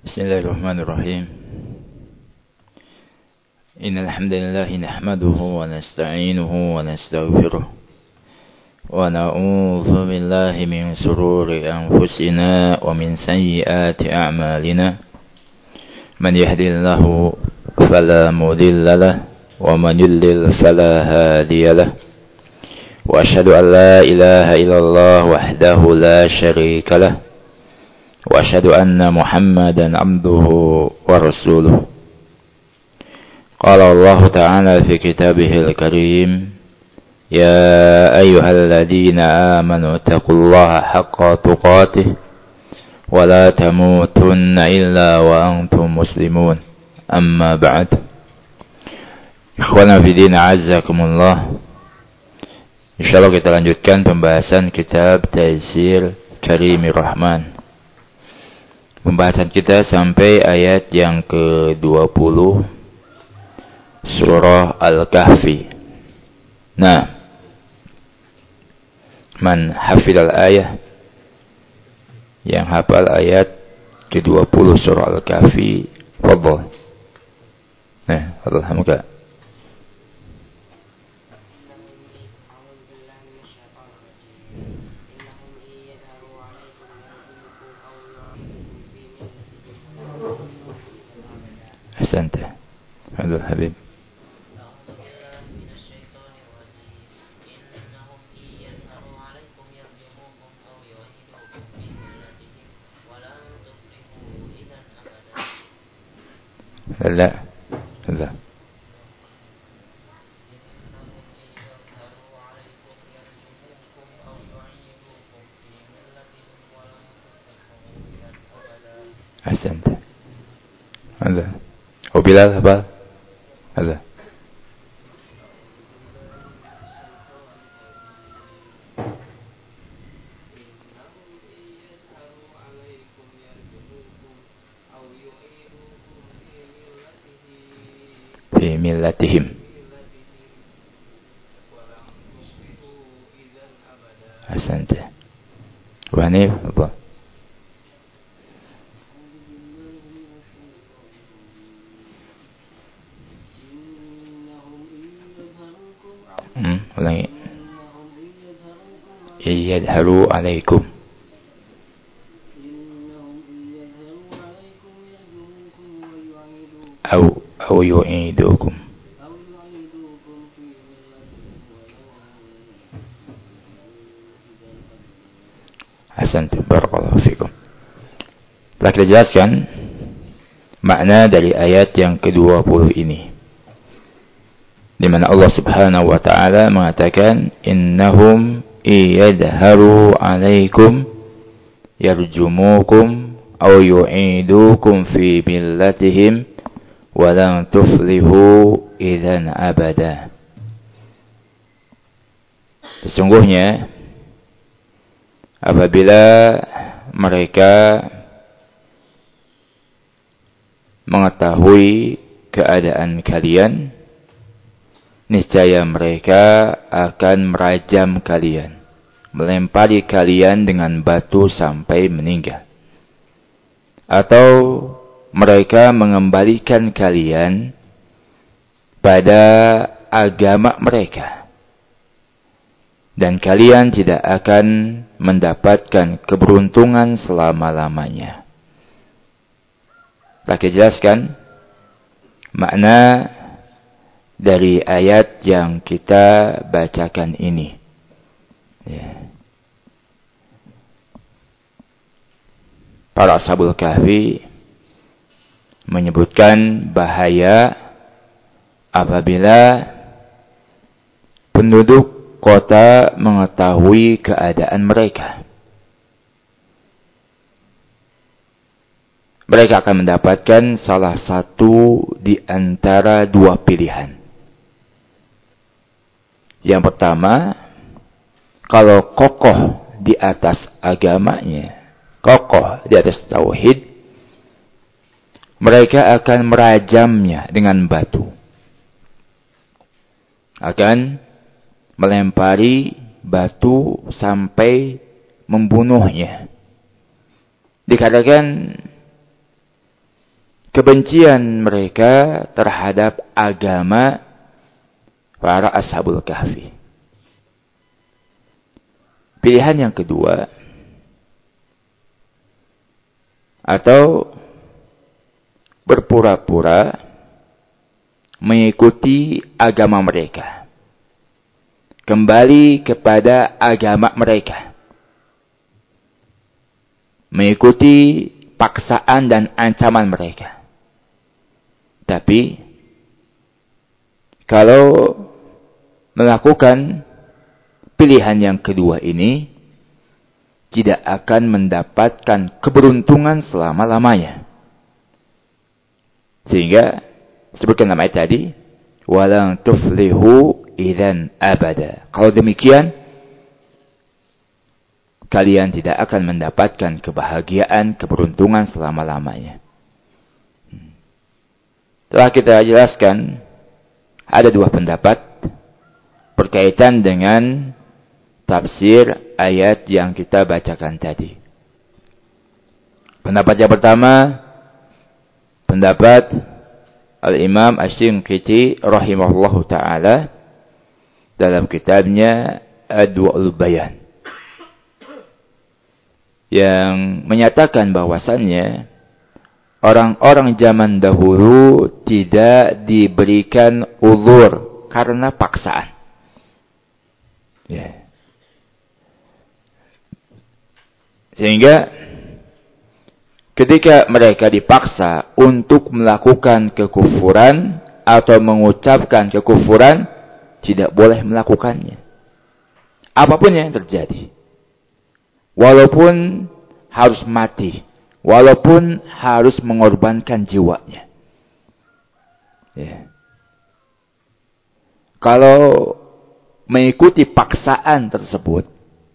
Bismillahirrahmanirrahim. Innal hamdalillah nahmaduhu wa nasta'inuhu wa nastaghfiruh wa na'udzu billahi min shururi anfusina wa min sayyiati a'malina. Man yahdihillahu fala mudilla lahu wa man yudlil fala hadiya lahu. Wa asyhadu an la ilaha illallah wahdahu la syarika lahu. Wa asyhadu anna Muhammadan abduhu wa rasuluh. Qala Allah Ta'ala fi kitabihil karim, ya ayyuhalladzina amanu taqullaha haqqa tuqatih wa la tamutunna illa wa antum muslimun. Amma ba'd. Ikhwana fi din, a'azzakumullah. Insyaallah kita lanjutkan pembahasan kitab Taysir Karimir Rahman. Pembahasan kita sampai ayat yang ke-20 surah Al-Kahfi. Nah, man hafidhal ayah, yang hafal ayat ke-20 surah Al-Kahfi, fadhal. Nah, alhamdulillah. أحسنت هذا الحبيب. لا لا أحسنت هذا وبلال هبا هذا في ملتهم أحسنت وهنيف الله. ulangi. Yadharu alaikum au yu'idukum. Ahsantum, barakallahu fikum. Telah kita jelaskan makna dari ayat yang ke-20 ini, di mana Allah Subhanahu wa taala mengatakan innahum iyadharu alaikum yarjumukum aw yu'idukum fi millatihim wa lan tuflihu idzan abada. Sesungguhnya apabila mereka mengetahui keadaan kalian, niscaya mereka akan merajam kalian, melempari kalian dengan batu sampai meninggal, atau mereka mengembalikan kalian pada agama mereka, dan kalian tidak akan mendapatkan keberuntungan selama-lamanya. Telah dijelaskan makna dari ayat yang kita bacakan ini. Ya. Para Ashabul Kahfi menyebutkan bahaya apabila penduduk kota mengetahui keadaan mereka. Mereka akan mendapatkan salah satu di antara dua pilihan. Yang pertama, kalau kokoh di atas agamanya, kokoh di atas tauhid, mereka akan merajamnya dengan batu. Akan melempari batu sampai membunuhnya. Dikatakan kebencian mereka terhadap agama para Ashabul Kahfi. Pilihan yang kedua, atau berpura-pura mengikuti agama mereka, kembali kepada agama mereka, mengikuti paksaan dan ancaman mereka. Tapi kalau melakukan pilihan yang kedua ini, tidak akan mendapatkan keberuntungan selama-lamanya. Sehingga sebutkan nama tadi, walang tuflihu idzan abada. Kalau demikian, kalian tidak akan mendapatkan kebahagiaan, keberuntungan selama-lamanya. Telah kita jelaskan, ada dua pendapat berkaitan dengan tafsir ayat yang kita bacakan tadi. Pendapat yang pertama, pendapat Al-Imam Asy-Shinqiti rahimahullahu ta'ala dalam kitabnya Adwa'ul Bayan, yang menyatakan bahwasannya orang-orang zaman dahulu tidak diberikan uzur karena paksaan. Ya. Sehingga ketika mereka dipaksa untuk melakukan kekufuran atau mengucapkan kekufuran, tidak boleh melakukannya. Apapun yang terjadi. Walaupun harus mati. Walaupun harus mengorbankan jiwanya. Ya. Kalau mengikuti paksaan tersebut,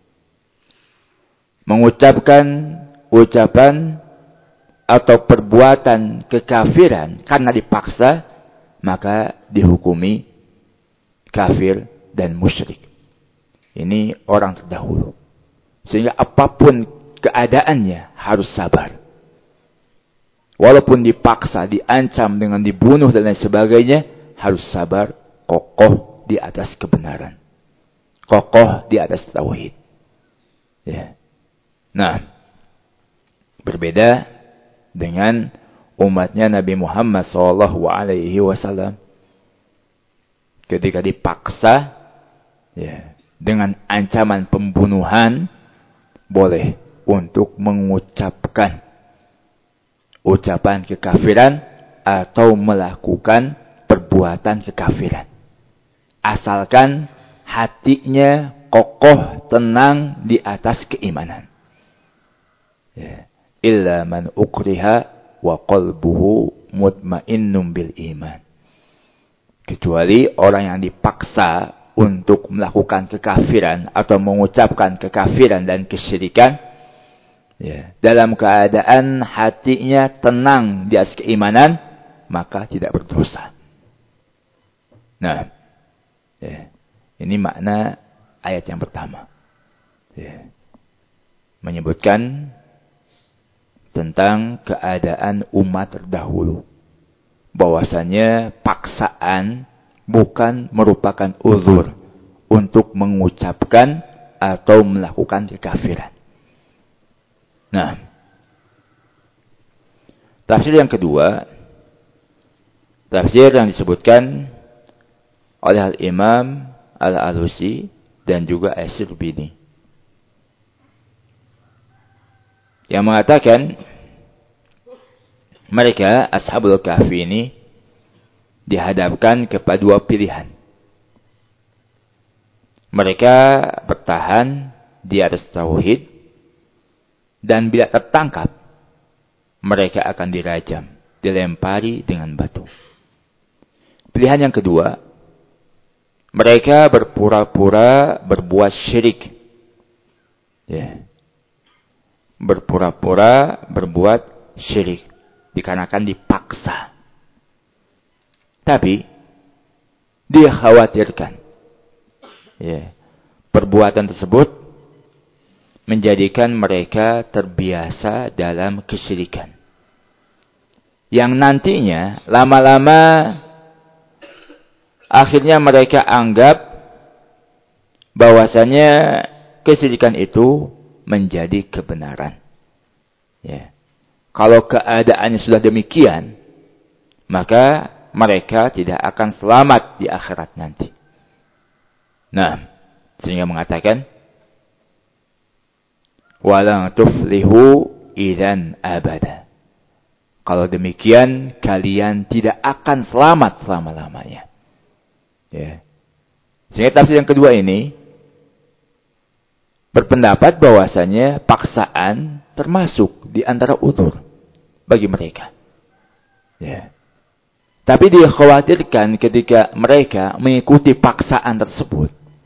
mengucapkan ucapan atau perbuatan kekafiran karena dipaksa, maka dihukumi kafir dan musyrik. Ini orang terdahulu. Sehingga apapun keadaannya harus sabar. Walaupun dipaksa, diancam dengan dibunuh dan lain sebagainya, harus sabar, kokoh di atas kebenaran. Kokoh di atas tauhid. Ya. Nah, berbeda dengan umatnya Nabi Muhammad SAW, ketika dipaksa, ya, dengan ancaman pembunuhan, boleh untuk mengucapkan ucapan kekafiran atau melakukan perbuatan kekafiran, asalkan hatinya kokoh, tenang di atas keimanan. Ya. Illa man ukriha wa qalbuhu mutmainnun bil iman. Kecuali orang yang dipaksa untuk melakukan kekafiran atau mengucapkan kekafiran dan kesyirikan, ya, dalam keadaan hatinya tenang di atas keimanan, maka tidak berdosa. Nah, ya, ini makna ayat yang pertama. Ya. Menyebutkan tentang keadaan umat terdahulu, bahwasanya paksaan bukan merupakan uzur untuk mengucapkan atau melakukan kekafiran. Nah, tafsir yang kedua, tafsir yang disebutkan oleh Al-Imam Al-Alusi dan juga Asy-Syarbini, yang mengatakan mereka Ashabul Kahfi ini dihadapkan kepada dua pilihan. Mereka bertahan di atas tauhid, dan bila tertangkap, mereka akan dirajam, dilempari dengan batu. Pilihan yang kedua, mereka berpura-pura berbuat syirik. Ya. Berpura-pura berbuat syirik dikarenakan dipaksa. Tapi dikhawatirkan, ya, perbuatan tersebut menjadikan mereka terbiasa dalam kesyirikan, yang nantinya lama-lama akhirnya mereka anggap bahwasanya kesyirikan itu menjadi kebenaran. Ya. Kalau keadaannya sudah demikian, maka mereka tidak akan selamat di akhirat nanti. Nah, sehingga mengatakan walang tuflihu idzan abada. Kalau demikian kalian tidak akan selamat selama-lamanya. Ya. Sehingga tafsir yang kedua ini berpendapat bahwasanya paksaan termasuk di antara udzur bagi mereka. Ya. Tapi dikhawatirkan ketika mereka mengikuti paksaan tersebut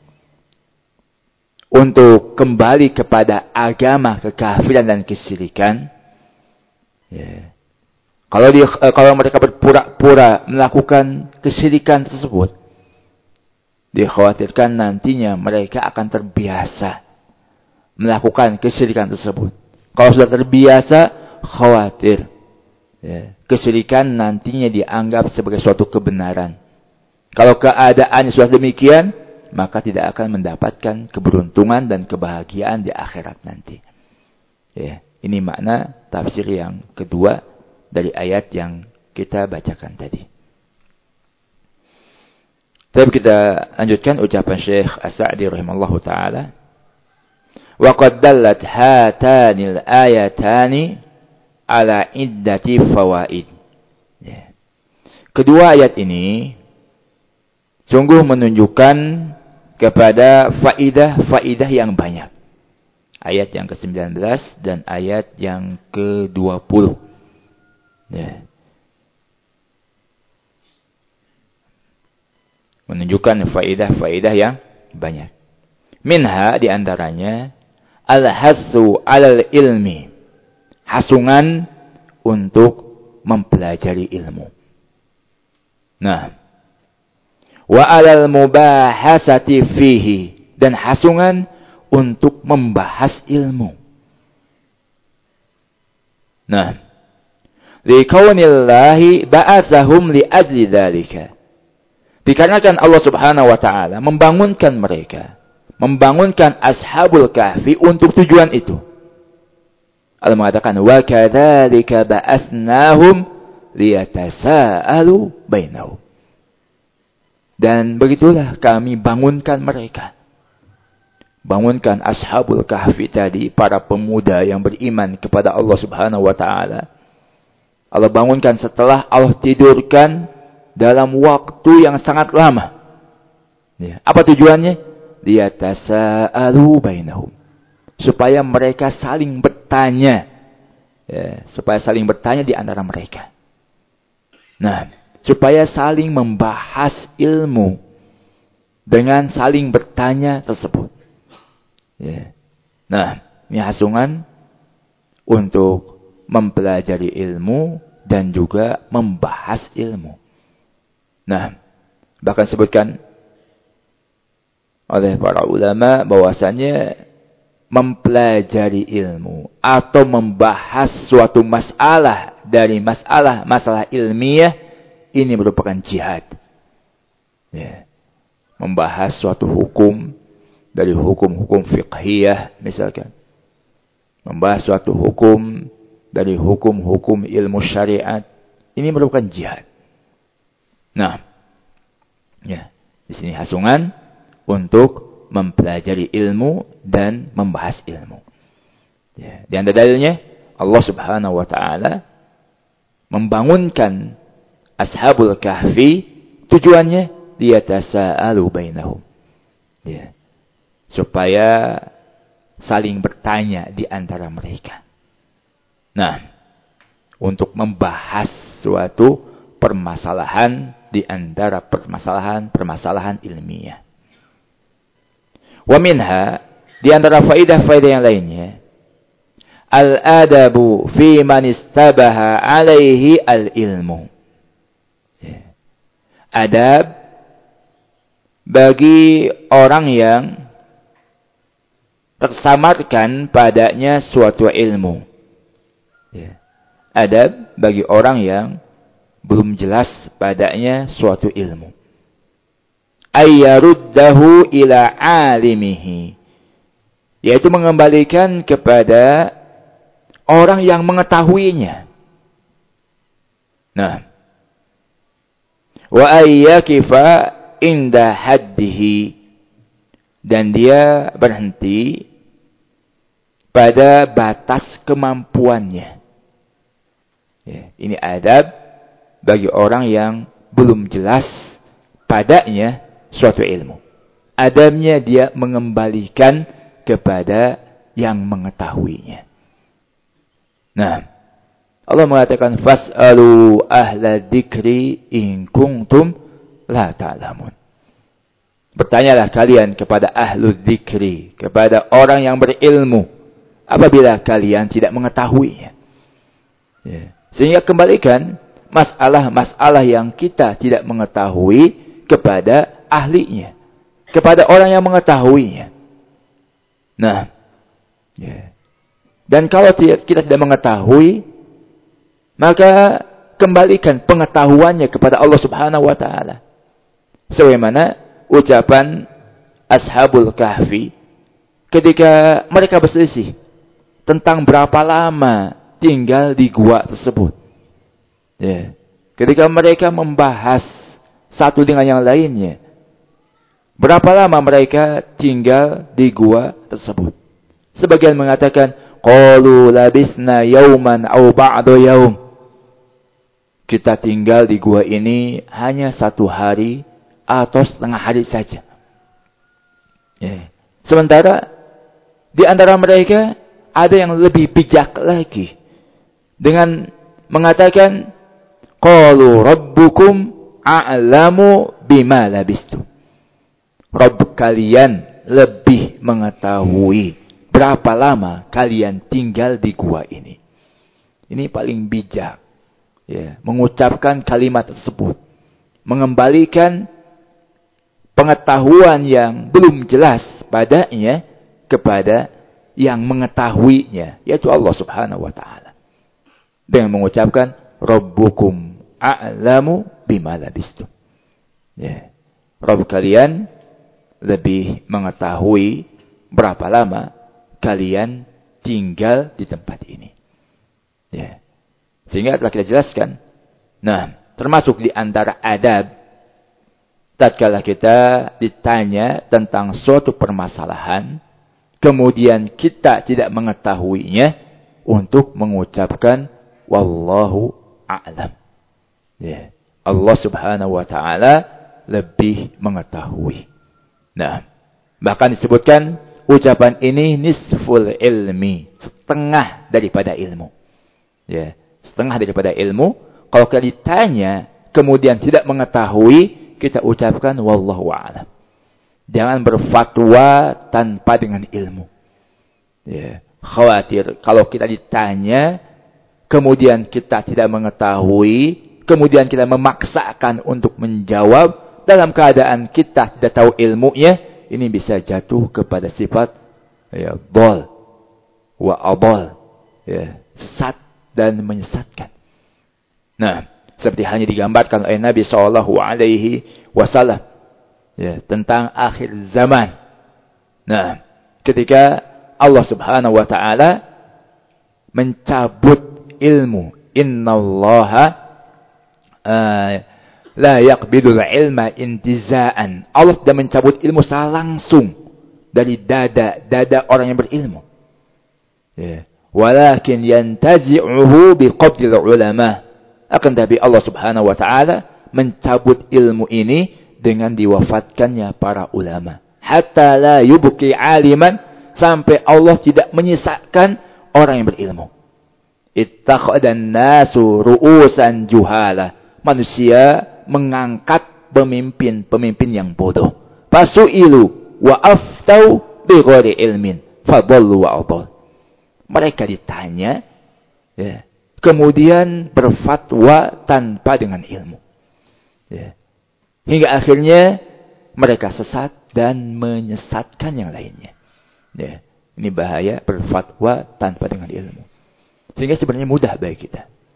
untuk kembali kepada agama kekafiran dan kesyirikan. Ya. Kalau mereka berpura-pura melakukan kesyirikan tersebut, dikhawatirkan nantinya mereka akan terbiasa melakukan kesyirikan tersebut. Kalau sudah terbiasa, khawatir kesyirikan nantinya dianggap sebagai suatu kebenaran. Kalau keadaannya sudah demikian, maka tidak akan mendapatkan keberuntungan dan kebahagiaan di akhirat nanti. Ya, ini makna tafsir yang kedua dari ayat yang kita bacakan tadi. Tapi kita lanjutkan ucapan Syekh As-Sa'di rahimallahu taala. Wa qad dallat hatanil ayatani ala iddati fawaid. Ya. Kedua ayat ini sungguh menunjukkan kepada faidah yang banyak. Ayat yang ke-19 dan ayat yang ke-20. Ya. Menunjukkan faidah yang banyak. Minha diantaranya al-hassu alal ilmi. Hasungan untuk mempelajari ilmu. Nah. Wa alal mubahasati fihi. Dan hasungan untuk membahas ilmu. Nah. Likaunillahi ba'athahum li'ajli dhalika. Dikarenakan Allah subhanahu wa ta'ala membangunkan mereka. Membangunkan ashabul kahfi untuk tujuan itu. Allah mengatakan, wa kadzalika ba'atsnahum liyatasaalu bainahum. Dan begitulah kami bangunkan mereka. Bangunkan ashabul kahfi tadi, para pemuda yang beriman kepada Allah subhanahu wa ta'ala. Allah bangunkan setelah Allah tidurkan dalam waktu yang sangat lama. Ya. Apa tujuannya? Liyatasaalu bainahum. Supaya mereka saling bertanya. Ya, supaya saling bertanya di antara mereka. Nah, supaya saling membahas ilmu dengan saling bertanya tersebut. Ya. Nah, ini hasungan untuk mempelajari ilmu dan juga membahas ilmu. Nah, bahkan sebutkan oleh para ulama bahwasanya mempelajari ilmu atau membahas suatu masalah dari masalah ilmiah ini merupakan jihad. Ya. Membahas suatu hukum dari hukum-hukum fiqhiyah misalkan. Membahas suatu hukum dari hukum-hukum ilmu syariat. Ini merupakan jihad. Nah, ya, di sini hasungan untuk mempelajari ilmu dan membahas ilmu. Ya, di antara dalilnya Allah Subhanahu wa taala membangunkan ashabul kahfi tujuannya liyatasaalu bainahum. Ya. Supaya saling bertanya di antara mereka. Nah, untuk membahas suatu permasalahan di antara permasalahan ilmiah. Wa minha, di antara faidah-faidah yang lainnya, al-adabu fi man istabaha alaihi al-ilmu. Adab bagi orang yang tersamarkan padanya suatu ilmu. adab bagi orang yang belum jelas padanya suatu ilmu. Ayyaruddahu ila alimihi. Yaitu mengembalikan kepada orang yang mengetahuinya. Nah. Wa ayyakifa inda haddihi. Dan dia berhenti pada batas kemampuannya. Ya, ini adab bagi orang yang belum jelas padanya suatu ilmu. Adabnya dia mengembalikan kepada yang mengetahuinya. Nah, Allah mengatakan fas'alu ahla dzikri in kuntum la ta'lamun. Bertanyalah kalian kepada ahlu dzikri, kepada orang yang berilmu, apabila kalian tidak mengetahuinya. Ya. Sehingga kembalikan masalah-masalah yang kita tidak mengetahui kepada ahlinya, kepada orang yang mengetahuinya. Nah, ya. Dan kalau kita tidak mengetahui, maka kembalikan pengetahuannya kepada Allah Subhanahu wa taala. Sebagaimana ucapan Ashabul Kahfi ketika mereka berselisih tentang berapa lama tinggal di gua tersebut. Ya. Ketika mereka membahas satu dengan yang lainnya, berapa lama mereka tinggal di gua tersebut. Sebagian mengatakan qalu labisna yauman aw ba'da yaum. Kita tinggal di gua ini hanya 1 hari atau setengah hari saja. Ya. Sementara di antara mereka ada yang lebih bijak lagi dengan mengatakan qalu rabbukum a'lamu bima labistum. Rabb kalian lebih mengetahui berapa lama kalian tinggal di gua ini. Ini paling bijak. Ya, mengucapkan kalimat tersebut, mengembalikan pengetahuan yang belum jelas padanya kepada yang mengetahuinya, yaitu Allah Subhanahu wa taala. Dengan mengucapkan rabbukum a'lamu bima labistum. Ya. Rabb kalian lebih mengetahui berapa lama kalian tinggal di tempat ini. Ya. Sehingga telah kita jelaskan. Nah, termasuk di antara adab tatkala kita ditanya tentang suatu permasalahan, kemudian kita tidak mengetahuinya, untuk mengucapkan wallahu a'lam. Ya. Allah Subhanahu wa taala lebih mengetahui. Nah, bahkan disebutkan ucapan ini nisful ilmi, setengah daripada ilmu. Ya, setengah daripada ilmu. Kalau kita ditanya kemudian tidak mengetahui, kita ucapkan wallahu a'lam. Jangan berfatwa tanpa dengan ilmu. Ya, khawatir kalau kita ditanya kemudian kita tidak mengetahui, kemudian kita memaksakan untuk menjawab dalam keadaan kita tidak tahu ilmunya, ini bisa jatuh kepada sifat ya dhal wa adal, ya, sesat dan menyesatkan. Nah, seperti halnya digambarkan oleh Nabi SAW ya, tentang akhir zaman. Nah, ketika Allah Subhanahu wa taala mencabut ilmu, innallaha la yaqbidul ilma intiza'an. Allah tidak mencabut ilmu secara langsung dari dada orang yang berilmu. Ya. Walakin yantazi'uhu biqabdil ulama. Akan tapi Allah Subhanahu wa taala mencabut ilmu ini dengan diwafatkannya para ulama. Hatta la yubqi aliman, sampai Allah tidak menyisakan orang yang berilmu. Ittakhadhan nasu ru'usan juhala. Manusia mengangkat pemimpin yang bodoh. Fasu'ilu wa aftau bighairi ilmin fadallu wa adall. Mereka ditanya, ya, kemudian berfatwa tanpa dengan ilmu. Ya. Hingga akhirnya mereka sesat dan menyesatkan yang lainnya. Ya. Ini bahaya berfatwa tanpa dengan ilmu. Sehingga sebenarnya mudah bagi kita.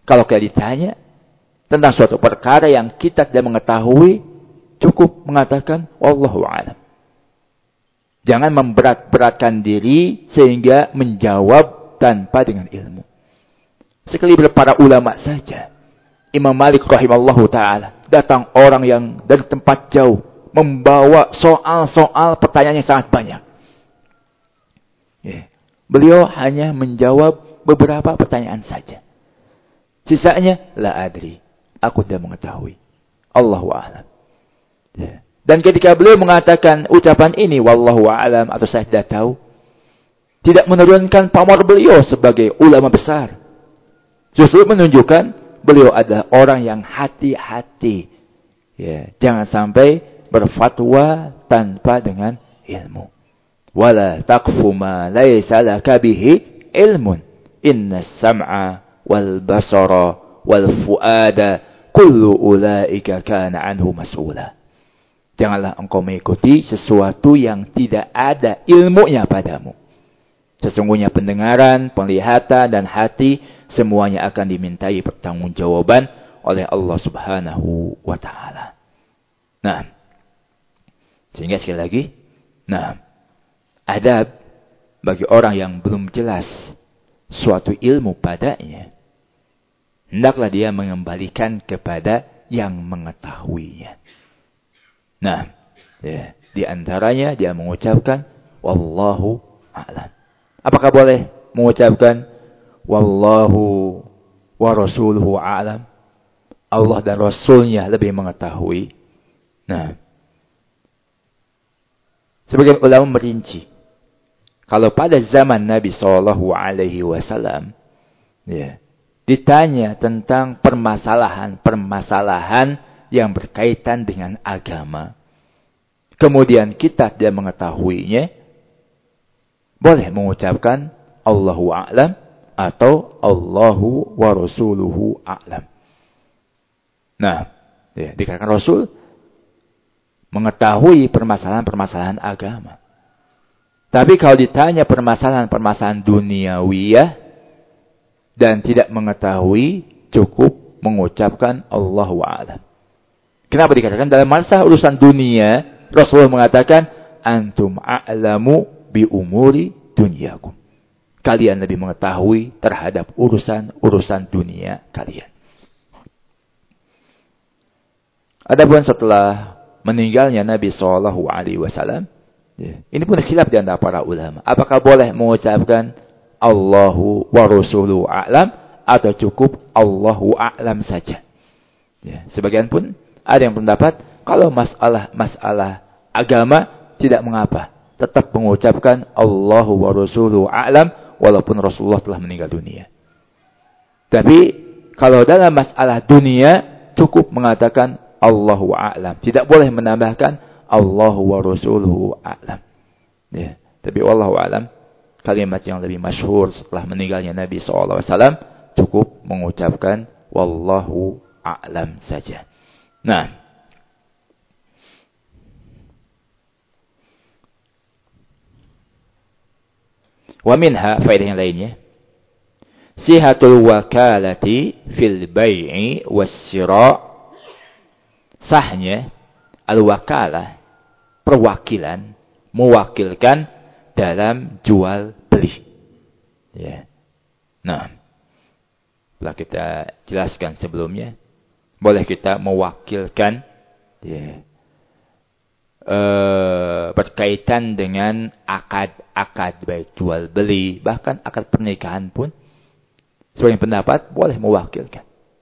Kalau kita ditanya tentang suatu perkara yang kita tidak mengetahui, cukup mengatakan wallahu a'lam. Jangan memberat-beratkan diri sehingga menjawab tanpa dengan ilmu. Sekaliber para ulama saja. Imam Malik rahimallahu ta'ala. Datang orang yang dari tempat jauh. Membawa soal-soal pertanyaan yang sangat banyak. Beliau hanya menjawab beberapa pertanyaan saja. Sisanya, la adri. Aku tidak mengetahui. Allahu a'lam. Dan ketika beliau mengatakan ucapan ini, wallahu a'lam, atau saya tidak tahu, tidak menurunkan pamor beliau sebagai ulama besar. Justru menunjukkan beliau adalah orang yang hati-hati. Jangan sampai berfatwa tanpa dengan ilmu. Wala taqfu ma laysa laka bihi ilmun. Inna sam'a wal basara wal fuada kullu ulaika kana anhu mas'ula. Janganlah engkau mengikuti sesuatu yang tidak ada ilmunya padamu. Sesungguhnya pendengaran, penglihatan, dan hati semuanya akan dimintai pertanggungjawaban oleh Allah Subhanahu wa ta'ala. Nah, sehingga sekali lagi, adab bagi orang yang belum jelas suatu ilmu padanya, hendaklah dia mengembalikan kepada yang mengetahuinya. Di antaranya dia mengucapkan wallahu a'lam. Apakah boleh mengucapkan wallahu wa rasuluhu a'lam? Allah dan Rasulnya lebih mengetahui. Sebagian ulama merinci. Kalau pada zaman Nabi SAW, ditanya tentang permasalahan yang berkaitan dengan agama, kemudian kita tidak mengetahuinya, boleh mengucapkan Allahu a'lam atau Allahu wa rasuluhu a'lam. Dikatakan Rasul mengetahui permasalahan-permasalahan agama. Tapi kalau ditanya permasalahan-permasalahan duniawiyah dan tidak mengetahui, cukup mengucapkan Allahu a'lam. Kenapa dikatakan dalam masalah urusan dunia, Rasulullah mengatakan antum a'lamu bi umuri dunyakum. Kalian lebih mengetahui terhadap urusan dunia kalian. Adapun setelah meninggalnya Nabi SAW, ini pun khilaf di antara para ulama. Apakah boleh mengucapkan Allahu wa rasuluhu a'lam atau cukup Allahu a'lam saja? Sebagian pun ada yang pendapat kalau masalah agama tidak mengapa, tetap mengucapkan Allahu wa rasuluhu a'lam walaupun Rasulullah telah meninggal dunia. Tapi kalau dalam masalah dunia cukup mengatakan Allahu a'lam. Tidak boleh menambahkan Allahu wa rasuluhu a'lam. Tapi wallahu a'lam, kalimat yang lebih masyhur setelah meninggalnya Nabi SAW, cukup mengucapkan wallahu a'lam saja. Wa minha, faedah yang lainnya, sihatul wakalati fil bai'i was-shira', sahnya al-wakalah, perwakilan, mewakilkan dalam jual beli. Telah kita jelaskan sebelumnya, boleh kita mewakilkan berkaitan dengan akad baik jual beli, bahkan akad pernikahan pun sebagian pendapat boleh mewakilkan.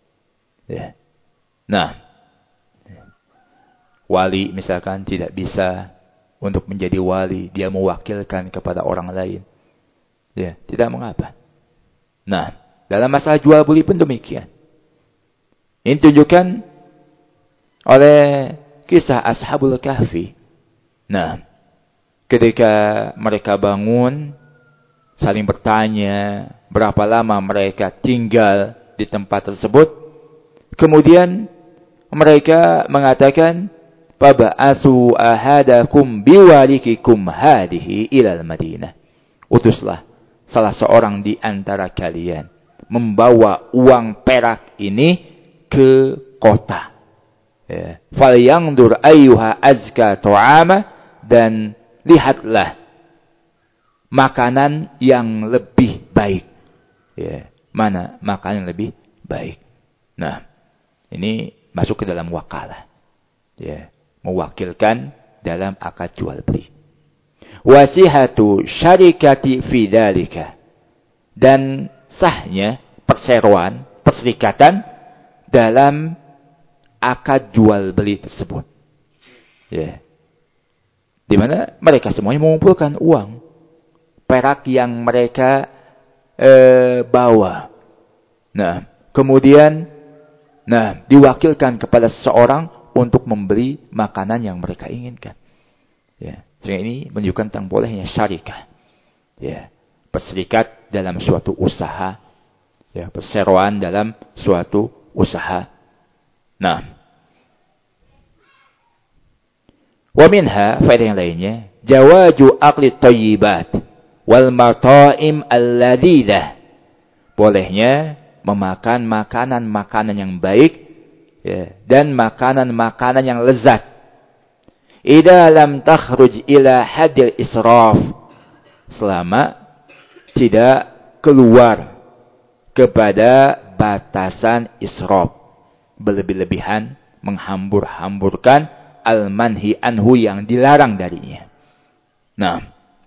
Wali misalkan tidak bisa untuk menjadi wali, dia mewakilkan kepada orang lain, tidak mengapa. Dalam masalah jual beli pun demikian. Ini tunjukkan oleh kisah Ashabul Kahfi. Ketika mereka bangun, saling bertanya berapa lama mereka tinggal di tempat tersebut. Kemudian mereka mengatakan, faba'asu ahadakum biwalikikum hadihi ilal Madinah. Utuslah salah seorang di antara kalian membawa uang perak ini ke kota. Ya. Falyanzur ayyuha azka ta'ama, dan lihatlah makanan yang lebih baik. Ya. Mana makanan yang lebih baik. Nah, ini masuk ke dalam wakalah. Ya. Mewakilkan dalam akad jual beli. Wasihatu syarikati fi dzalika, dan sahnya perseroan, perserikatan dalam akad jual beli tersebut. Ya. Di mana mereka semuanya mengumpulkan uang perak yang mereka bawa. Nah, kemudian diwakilkan kepada seseorang untuk membeli makanan yang mereka inginkan. Ya, sehingga ini menunjukkan tentang bolehnya syarikah. Ya, berserikat dalam suatu usaha, ya, perseroan dalam suatu usaha. Nah, wa minha, faedah yang lainnya, jawaju akli thayyibat wal mata'im al-ladidah. Bolehnya memakan makanan-makanan yang baik, ya, dan makanan-makanan yang lezat. Idza lam takhruj ila hadil israf, selama tidak keluar kepada batasan israf, berlebih-lebihan, menghambur-hamburkan, al-manhi anhu, yang dilarang darinya. Nah,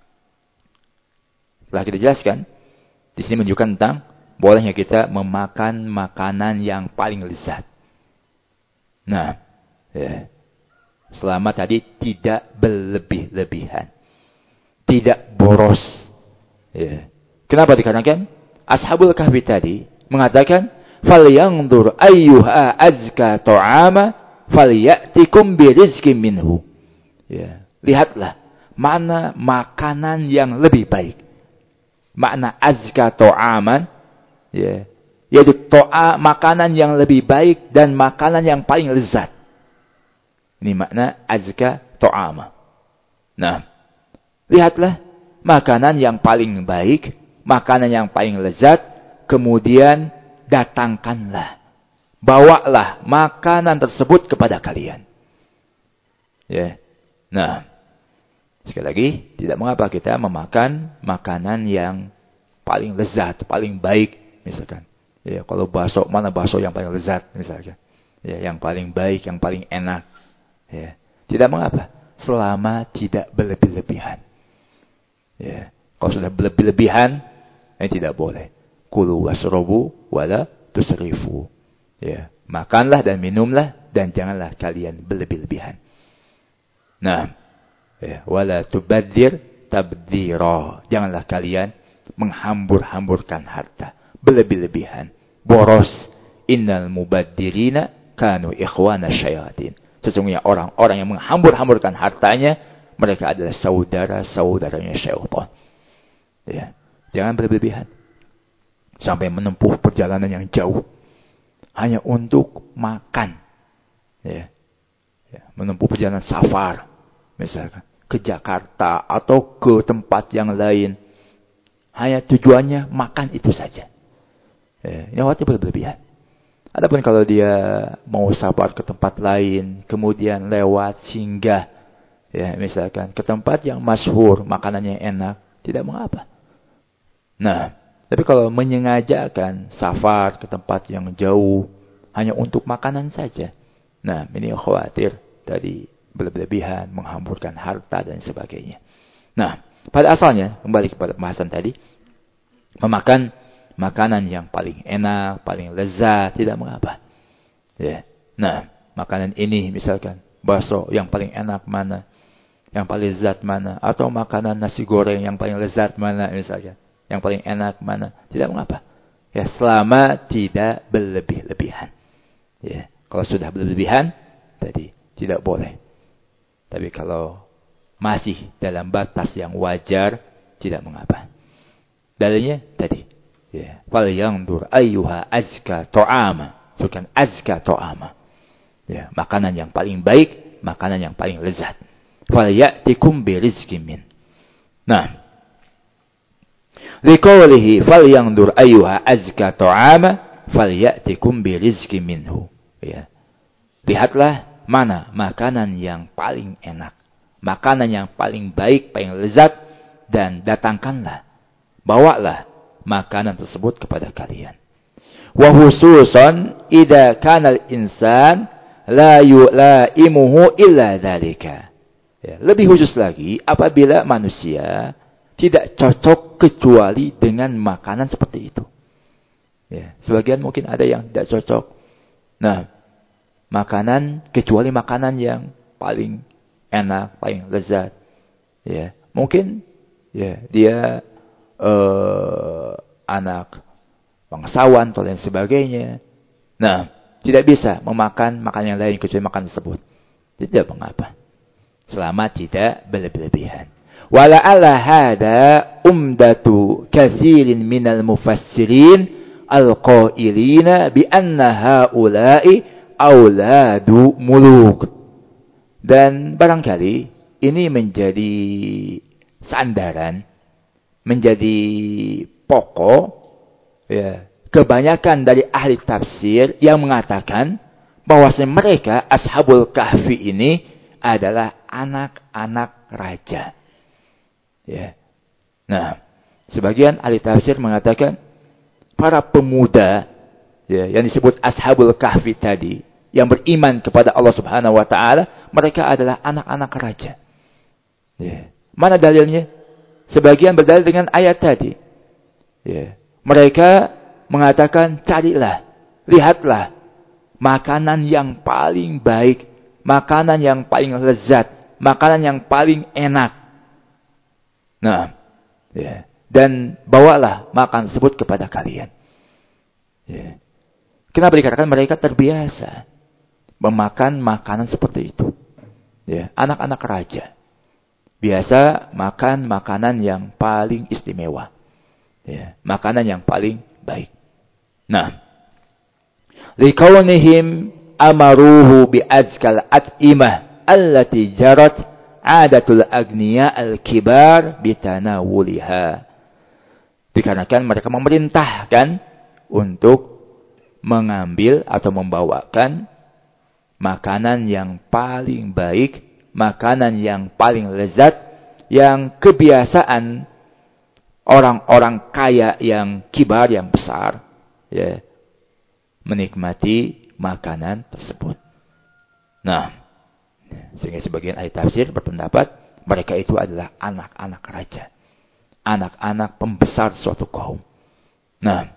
telah kita jelaskan, di sini menunjukkan tentang bolehnya kita memakan makanan yang paling lezat. Nah, ya, selama tadi tidak berlebih-lebihan, tidak boros. Ya. Kenapa dikarenakan Ashabul Kahfi tadi mengatakan, falyanzur ayyuha azka ta'ama falyatikum birizqin minhu. Ya, lihatlah mana makanan yang lebih baik. Makna azka ta'aman, ya, yaitu makanan yang lebih baik dan makanan yang paling lezat. Ini makna azka ta'ama. Nah, lihatlah makanan yang paling baik, makanan yang paling lezat, kemudian datangkanlah, bawalah makanan tersebut kepada kalian. Ya. Nah, sekali lagi, tidak mengapa kita memakan makanan yang paling lezat, paling baik, misalkan. Ya, kalau bakso, mana bakso yang paling lezat, misalkan. Ya, yang paling baik, yang paling enak. Ya, tidak mengapa, selama tidak berlebih-lebihan. Ya, kalau sudah berlebih-lebihan, tidak boleh. Kulu wasrobu wala tusrifu. Ya, makanlah dan minumlah, dan janganlah kalian berlebih-lebihan. Nah, ya, wala tubadzir tabdzira. Janganlah kalian menghambur-hamburkan harta, berlebih-lebihan, boros. Innal mubadzirina kanu ikhwana syayatin. Sesungguhnya orang-orang yang menghambur-hamburkan hartanya, mereka adalah saudara-saudaranya syaitan. Ya, jangan berlebihan sampai menempuh perjalanan yang jauh hanya untuk makan. Ya, menempuh perjalanan safar, misalkan ke Jakarta atau ke tempat yang lain, hanya tujuannya makan itu saja. Yang waktu berlebihan. Adapun kalau dia mau safar ke tempat lain, kemudian lewat singgah, ya, misalkan ke tempat yang masyhur, makanannya enak, tidak mengapa. Nah, tapi kalau menyengajakan safar ke tempat yang jauh hanya untuk makanan saja, nah, ini khawatir tadi berlebihan, menghamburkan harta dan sebagainya. Nah, pada asalnya, kembali kepada pembahasan tadi, memakan makanan yang paling enak, paling lezat, tidak mengapa. Ya. Nah, makanan ini misalkan bakso yang paling enak mana, yang paling lezat mana, atau makanan nasi goreng yang paling lezat mana misalkan, yang paling enak mana, tidak mengapa. Ya, selama tidak berlebih-lebihan. Ya, kalau sudah berlebihan tadi tidak boleh. Tapi kalau masih dalam batas yang wajar, tidak mengapa. Dalilnya tadi, ya, falyanzur ayyuha azka ta'ama, bukan azka ta'ama. Ya, makanan yang paling baik, makanan yang paling lezat. Falyatikum birizqin min. Nah, Liqaulihi falyanzur ayyuha azka ta'ama falyatikum birizqin minhu. Ya. Lihatlah mana makanan yang paling enak, makanan yang paling baik, paling lezat, dan datangkanlah, bawalah makanan tersebut kepada kalian. Wa hususan idza kana al-insan la yulaimuhu illa dzalika. Ya, lebih khusus lagi apabila manusia tidak cocok kecuali dengan makanan seperti itu. Ya, sebagian mungkin ada yang tidak cocok. Nah, makanan kecuali makanan yang paling enak, paling lezat. Ya, mungkin ya dia anak bangsawan atau lain sebagainya. Nah, tidak bisa memakan makanan yang lain kecuali makanan tersebut. Tidak mengapa. Selama tidak berlebihan. Wala'alla hada umdatu katsirin minal mufassirin al-qailina bi anna haula'i auladu muluk. Dan barangkali ini menjadi sandaran, menjadi pokok ya, kebanyakan dari ahli tafsir yang mengatakan bahwasanya mereka Ashabul Kahfi ini adalah anak-anak raja. Ya. Nah, sebagian ahli tafsir mengatakan para pemuda ya, yang disebut Ashabul Kahfi tadi, yang beriman kepada Allah Subhanahu wa taala, mereka adalah anak-anak raja. Ya. Mana dalilnya? Sebagian berdalil dengan ayat tadi. Ya. Mereka mengatakan, carilah, lihatlah makanan yang paling baik, makanan yang paling lezat, makanan yang paling enak. Nah, ya. Dan bawalah makan tersebut kepada kalian. Ya. Kenapa dikatakan mereka terbiasa memakan makanan seperti itu? Ya, anak-anak raja biasa makan makanan yang paling istimewa. Ya, makanan yang paling baik. Nah, likaunihim amaruhu bi azkal at'imah allati jarat adatul agniya al-kibar bitanawuliha. Dikarenakan mereka memerintahkan untuk mengambil atau membawakan makanan yang paling baik, makanan yang paling lezat, yang kebiasaan orang-orang kaya yang kibar, yang besar, ya, menikmati makanan tersebut. Nah, sehingga sebagian ahli tafsir berpendapat mereka itu adalah anak-anak raja, anak-anak pembesar suatu kaum. Nah,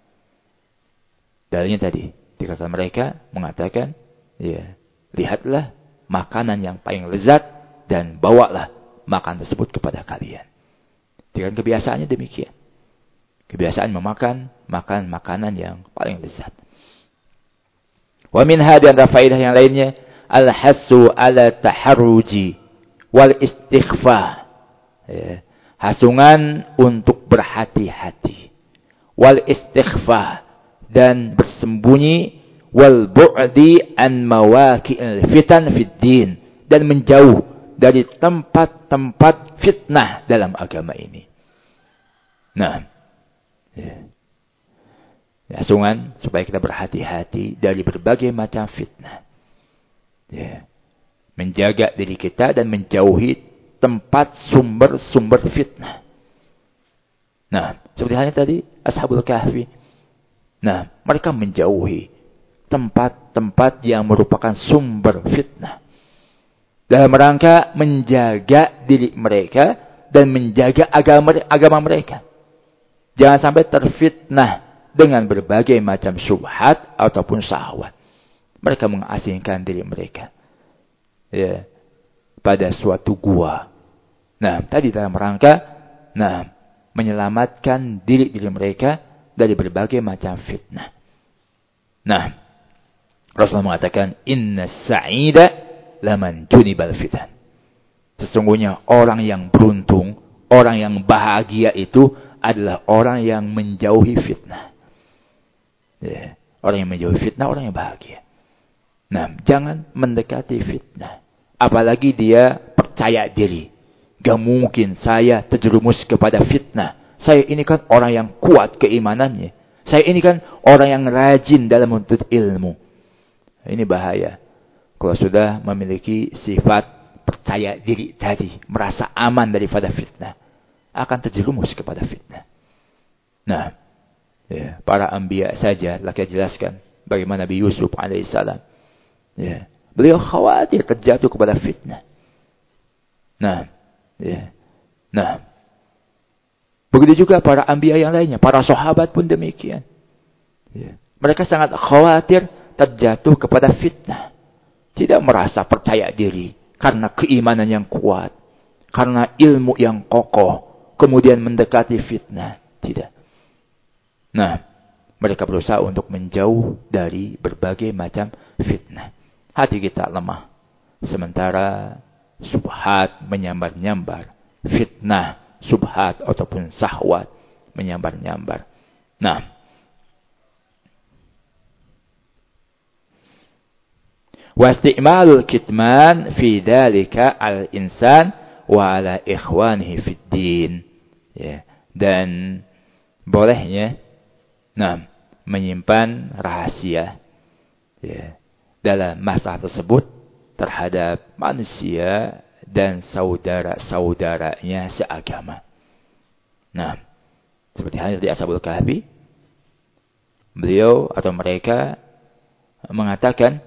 dalilnya tadi dikatakan mereka mengatakan, ya, lihatlah makanan yang paling lezat dan bawalah makan tersebut kepada kalian. Dengan kebiasaannya demikian. Kebiasaan memakan makanan yang paling lezat. Wa min hadi antara faedah yang lainnya al-hassu ala taharruji wal istighfa. Ya. Hasungan untuk berhati-hati. Wal istighfa, dan bersembunyi, wal bu'di an mawaqi'il fitan fid din, dan menjauh dari tempat-tempat fitnah dalam agama ini. Nah, ya. Hasungan supaya kita berhati-hati dari berbagai macam fitnah. Ya. Menjaga diri kita dan menjauhi tempat sumber-sumber fitnah. Nah, seperti halnya tadi Ashabul Kahfi. Nah, mereka menjauhi tempat-tempat yang merupakan sumber fitnah. Dalam rangka menjaga diri mereka dan menjaga agama mereka. Jangan sampai terfitnah dengan berbagai macam syubhat ataupun syahwat. Mereka mengasingkan diri mereka, ya, pada suatu gua. Nah, tadi dalam rangka menyelamatkan diri mereka dari berbagai macam fitnah. Nah, Rasulullah mengatakan, inna sa'ida laman junibal fitan. Sesungguhnya orang yang beruntung, orang yang bahagia itu adalah orang yang menjauhi fitnah. Ya, orang yang menjauhi fitnah, orang yang bahagia. Nah, jangan mendekati fitnah. Apalagi dia percaya diri. Gak mungkin saya terjerumus kepada fitnah. Saya ini kan orang yang kuat keimanannya. Saya ini kan orang yang rajin dalam menuntut ilmu. Ini bahaya. Kalau sudah memiliki sifat percaya diri tadi, merasa aman daripada fitnah, akan terjerumus kepada fitnah. Nah, ya, para anbiya saja telah jelaskan bagaimana Nabi Yusuf alaihissalam. Ya, beliau khawatir terjatuh kepada fitnah. Nah, ya. Nah, begitu juga para anbiya yang lainnya, para sahabat pun demikian. Ya. Mereka sangat khawatir terjatuh kepada fitnah. Tidak merasa percaya diri karena keimanan yang kuat, karena ilmu yang kokoh, kemudian mendekati fitnah. Tidak. Nah, mereka berusaha untuk menjauh dari berbagai macam fitnah. Hati kita lemah. Sementara subhat menyambar-nyambar. Fitnah, subhat ataupun syahwat menyambar-nyambar. Nah, wasti'malul kitman fi dzalika al-insan wa ala ikhwanihi fid din. Ya, dan bolehnya menyimpan rahasia ya, dalam masalah tersebut terhadap manusia dan saudara-saudaranya seagama. Nah, seperti halnya di Ashabul Kahfi, beliau atau mereka mengatakan,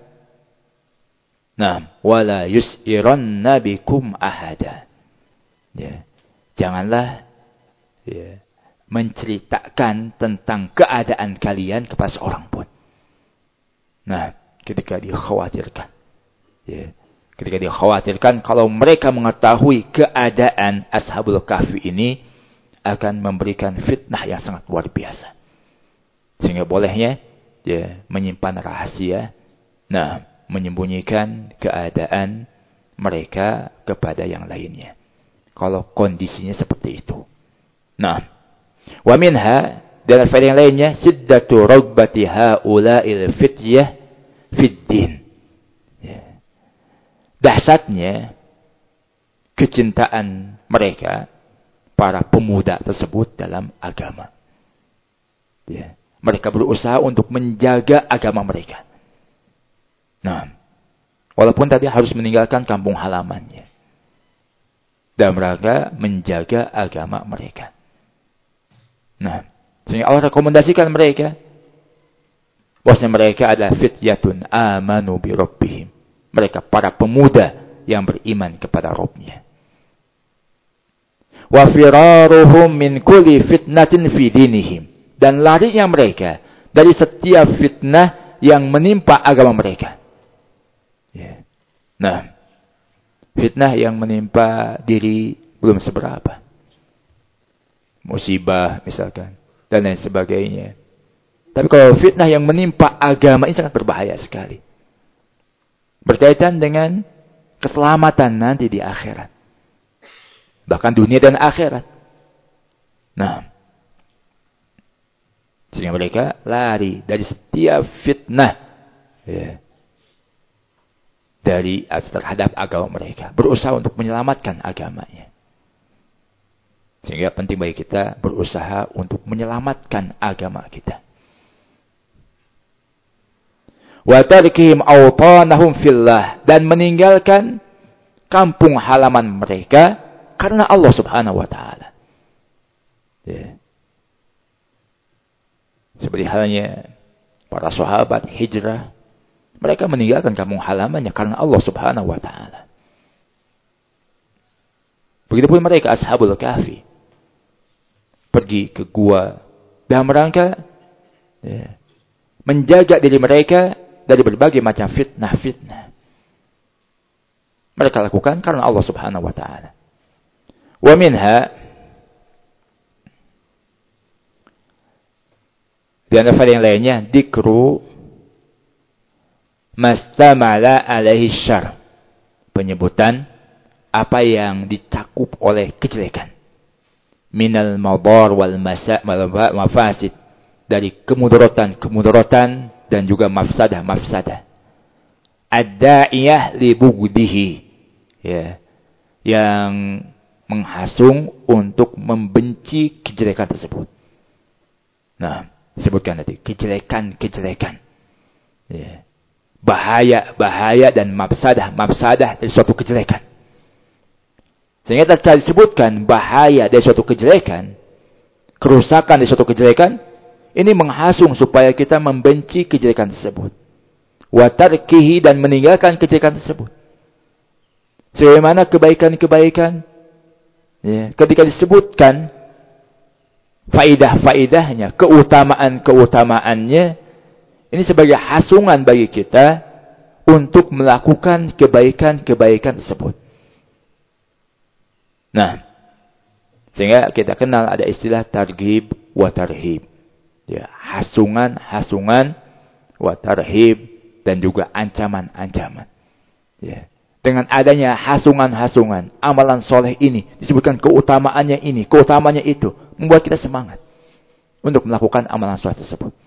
wala yus'iranna bikum ahada. Ya, janganlah ya, menceritakan tentang keadaan kalian kepada seorang pun. Nah, ketika dikhawatirkan. Ya, ketika dikhawatirkan kalau mereka mengetahui keadaan Ashabul Kahfi ini akan memberikan fitnah yang sangat luar biasa. Sehingga bolehnya ya, menyimpan rahasia. Nah, menyembunyikan keadaan mereka kepada yang lainnya. Kalau kondisinya seperti itu. Nah, wa minha, dalam faedah yang lainnya, siddatu ragbati haula'il fityah fid din. Ya. Dahsyatnya kecintaan mereka, para pemuda tersebut dalam agama. Ya. Mereka berusaha untuk menjaga agama mereka. Nah, walaupun tadi harus meninggalkan kampung halamannya. Dan mereka menjaga agama mereka. Nah, sehingga Allah rekomendasikan mereka. Bahwasanya mereka adalah fityatun amanu bi rabbihim. Mereka para pemuda yang beriman kepada Rabbnya. Wa firaruhum min kulli fitnatin fi dinihim. Dan larinya mereka dari setiap fitnah yang menimpa agama mereka. Ya. Nah, fitnah yang menimpa diri belum seberapa. Musibah misalkan, dan lain sebagainya. Tapi kalau fitnah yang menimpa agama ini sangat berbahaya sekali. Berkaitan dengan keselamatan nanti di akhirat. Bahkan dunia dan akhirat. Nah, sehingga mereka lari dari setiap fitnah. Ya. Dari terhadap agama mereka. Berusaha untuk menyelamatkan agamanya. Sehingga penting bagi kita berusaha untuk menyelamatkan agama kita. Wa tarkihim awtanahum fillah. Dan meninggalkan kampung halaman mereka karena Allah subhanahu wa ta'ala. Ya. Seperti halnya para sahabat hijrah. Mereka meninggalkan kampung halamannya karena Allah subhanahu wa ta'ala. Begitupun mereka Ashabul Kahfi. Pergi ke gua. Dalam rangka ya, menjaga diri mereka dari berbagai macam fitnah-fitnah. Mereka lakukan karena Allah subhanahu wa ta'ala. Wa minha, di antara yang lainnya, dikru mastamala alaihi syarr. Penyebutan apa yang dicakup oleh kejelekan. Minal madar wal mafasid. Dari kemudaratan dan juga mafsadah. Ad-da'iyah li bugdihi. Ya. Yang menghasung untuk membenci kejelekan tersebut. Nah, sebutkan tadi kejelekan. Ya. Bahaya dan mafsadah dari suatu kejelekan. Sehingga tatkala disebutkan bahaya dari suatu kejelekan, kerusakan dari suatu kejelekan, ini menghasung supaya kita membenci kejelekan tersebut. Wa tarkihi, dan meninggalkan kejelekan tersebut. Sebagaimana kebaikan-kebaikan, ya, ketika disebutkan faidah-faidahnya, keutamaan-keutamaannya, ini sebagai hasungan bagi kita untuk melakukan kebaikan-kebaikan tersebut. Nah, sehingga kita kenal ada istilah targhib wa tarhib. Ya, hasungan wa tarhib, dan juga ancaman-ancaman. Ya. Dengan adanya hasungan-hasungan, amalan soleh ini, disebutkan keutamaannya ini, keutamaannya itu, membuat kita semangat untuk melakukan amalan soleh tersebut.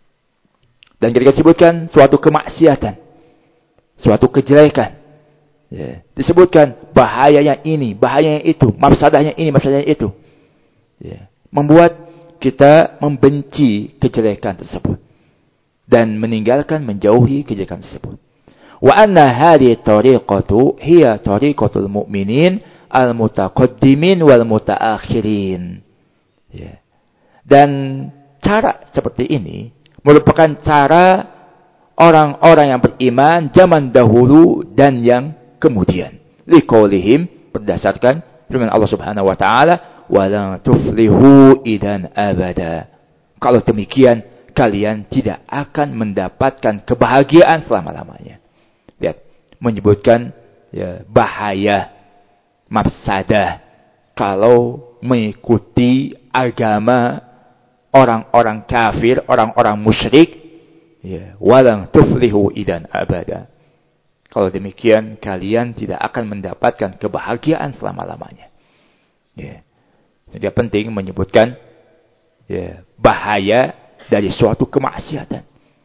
Dan ketika disebutkan suatu kemaksiatan, suatu kejelekan, ya, disebutkan bahayanya ini, bahayanya itu, mafsadahnya ini, mafsadahnya itu. Ya, membuat kita membenci kejelekan tersebut dan meninggalkan, menjauhi kejelekan tersebut. Wa anna hadhihi tariqatu hiya tariqatul mu'minin al-mutaqaddimin wal mutaakhirin. Ya. Dan cara seperti ini merupakan cara orang-orang yang beriman zaman dahulu dan yang kemudian. Liqaulihim, berdasarkan firman Allah Subhanahu wa taala, "Wa la tuflihu idan abada." Kalau demikian, kalian tidak akan mendapatkan kebahagiaan selama-lamanya. Lihat, menyebutkan ya, bahaya, mafsadah kalau mengikuti agama orang-orang kafir, orang-orang musyrik, ya, walang tuflihu idan abada. Kalau demikian, kalian tidak akan mendapatkan kebahagiaan selama-lamanya. Ya. Jadi penting menyebutkan ya, bahaya dari suatu kemaksiatan.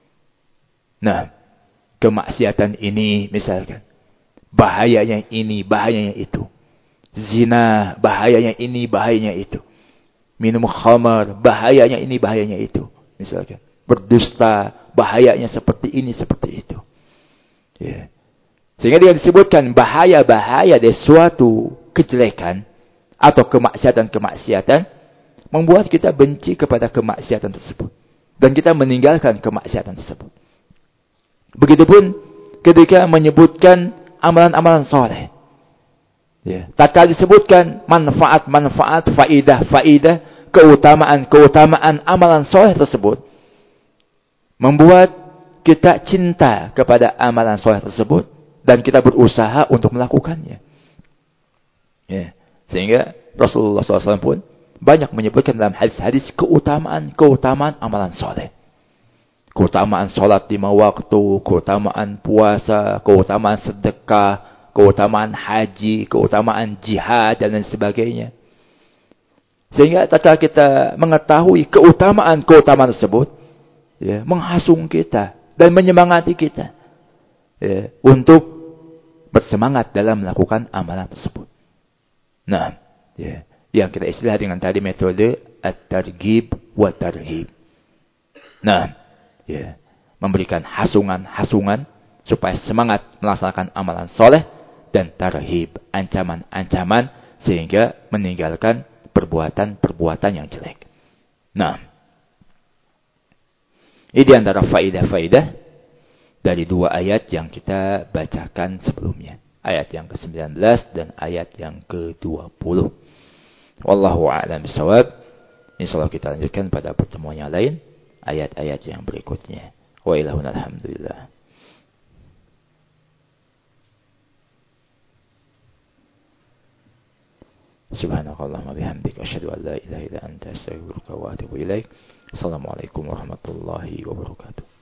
Nah, kemaksiatan ini misalkan, bahayanya ini, bahayanya itu. Zina, bahayanya ini, bahayanya itu. Minum khamar, bahayanya ini, bahayanya itu. Misalkan, berdusta, bahayanya seperti ini, seperti itu. Ya. Sehingga dia disebutkan bahaya-bahaya dari suatu kejelekan atau kemaksiatan-kemaksiatan, membuat kita benci kepada kemaksiatan tersebut. Dan kita meninggalkan kemaksiatan tersebut. Begitupun ketika menyebutkan amalan-amalan soleh. Ya. Tatkala disebutkan manfaat-manfaat, faidah-faidah, keutamaan-keutamaan amalan soleh tersebut, membuat kita cinta kepada amalan soleh tersebut dan kita berusaha untuk melakukannya. Ya. Sehingga Rasulullah SAW pun banyak menyebutkan dalam hadis-hadis keutamaan amalan soleh. Keutamaan sholat 5 waktu, keutamaan puasa, keutamaan sedekah, keutamaan haji, keutamaan jihad, dan lain sebagainya. Sehingga tatkala kita mengetahui keutamaan tersebut, ya, menghasung kita dan menyemangati kita ya, untuk bersemangat dalam melakukan amalan tersebut. Nah, ya, yang kita istilah dengan tadi metode at-targhib wa tarhib. Nah, ya, memberikan hasungan supaya semangat melaksanakan amalan soleh, dan tarhib, ancaman-ancaman, sehingga meninggalkan perbuatan-perbuatan yang jelek. Nah, ini antara faidah-faidah dari 2 ayat yang kita bacakan sebelumnya. Ayat yang ke-19 dan ayat yang ke-20. Wallahu a'lam bishawab. Insyaallah kita lanjutkan pada pertemuan yang lain, ayat-ayat yang berikutnya. Wa ilahuna alhamdulillah. Subhanakallahumma bihamdika asyhadu an la ilaha illa anta astaghfiruka wa atubu ilaik. Assalamualaikum warahmatullahi wabarakatuh.